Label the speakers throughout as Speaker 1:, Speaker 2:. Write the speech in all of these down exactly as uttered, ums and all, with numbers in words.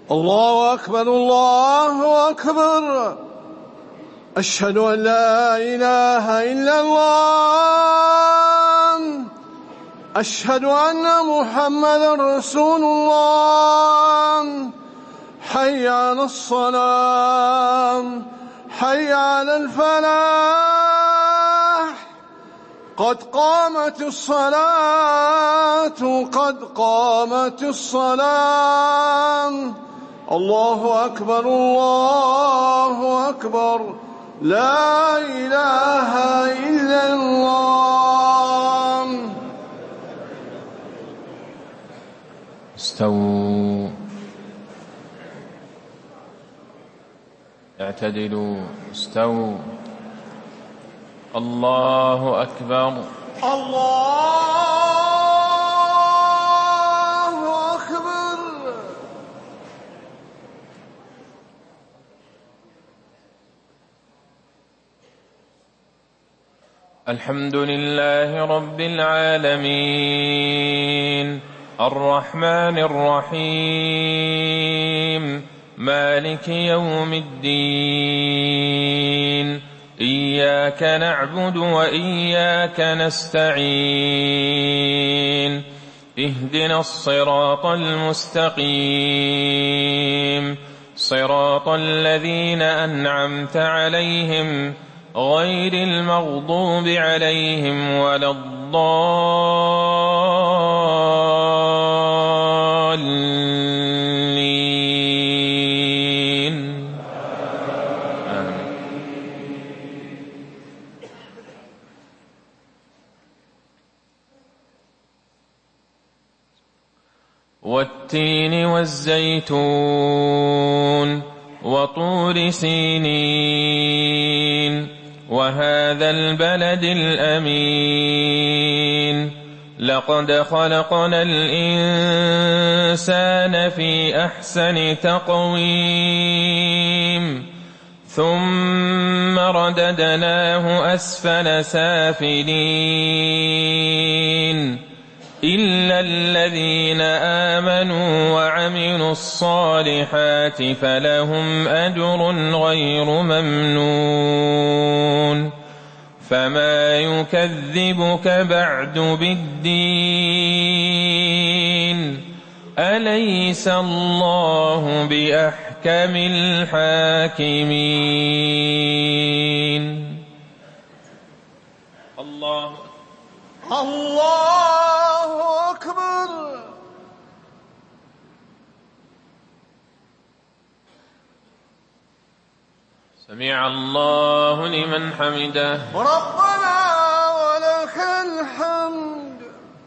Speaker 1: الله أكبر الله أكبر. أشهد أن لا إله إلا الله. أشهد أن محمدا رسول الله. حي على الصلاة، حي على الفلاح، قد قامت الصلاة، قد قامت الصلاة. الله أكبر الله أكبر. لا إله إلا الله.
Speaker 2: استووا، اعتدلوا، استووا. الله أكبر.
Speaker 1: الله أكبر.
Speaker 2: الحمد لله رب العالمين، الرحمن الرحيم، مالك يوم الدين. إياك نعبد وإياك نستعين. اهدنا الصراط المستقيم، صراط الذين أنعمت عليهم غير المغضوب عليهم ولا الضالين. آمين. والتين والزيتون وطور سينين وهذا البلد الأمين. لقد خلقنا الإنسان في أحسن تقويم ثم رددناه أسفل سافلين إلا الذين آمنوا وعملوا الصالحات فلهم أجر غير ممنون. فما يكذبك بعد بالدين؟ أليس الله بأحكم الحاكمين؟ الله
Speaker 1: الله أكبر.
Speaker 2: سمع الله لمن حمده.
Speaker 1: ربنا ولك الحمد.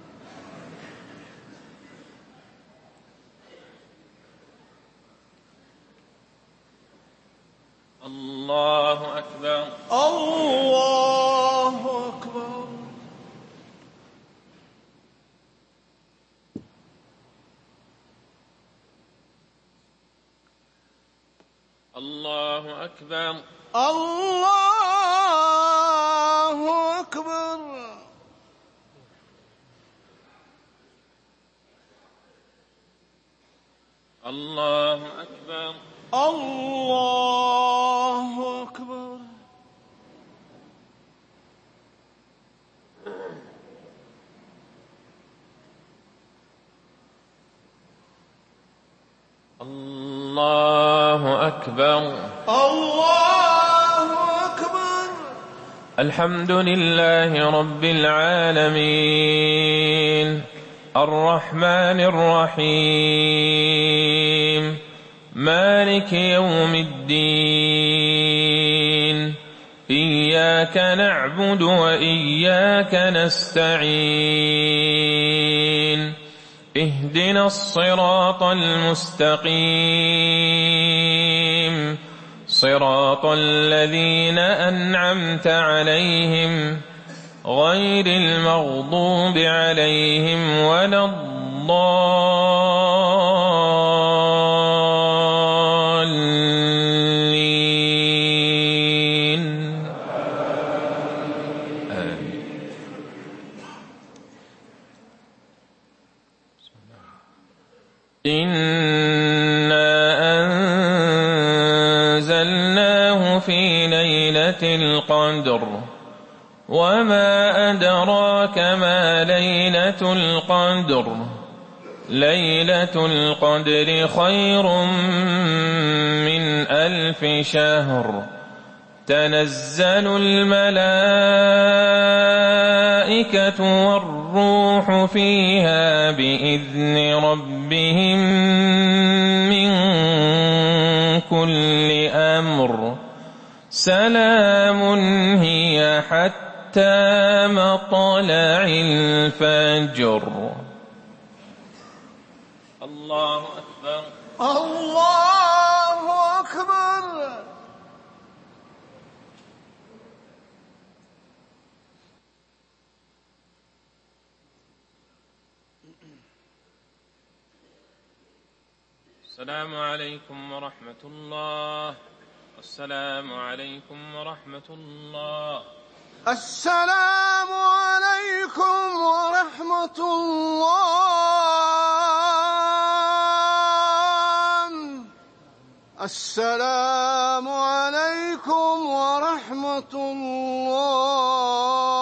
Speaker 2: الله أكبر.
Speaker 1: الله أكبر.
Speaker 2: الله أكبر.
Speaker 1: الله أكبر.
Speaker 2: الله أكبر.
Speaker 1: الله أكبر.
Speaker 2: الله أكبر.
Speaker 1: الله أكبر.
Speaker 2: الحمد لله رب العالمين، الرحمن الرحيم، مالك يوم الدين. إياك نعبد وإياك نستعين. اهدنا الصراط المستقيم، صراط الذين أنعمت عليهم غير المغضوب عليهم ولا الضالين. آمين. إنا القدر وما أدراك ما ليلة القدر ليلة القدر خير من ألف شهر تنزل الملائكة والروح فيها بإذن ربهم من كل أمر سلام هي حتى مطلع الفجر. الله أكبر.
Speaker 1: الله أكبر.
Speaker 2: السلام عليكم ورحمة الله. السلام عليكم ورحمة الله.
Speaker 1: السلام عليكم ورحمة الله. السلام عليكم ورحمة الله.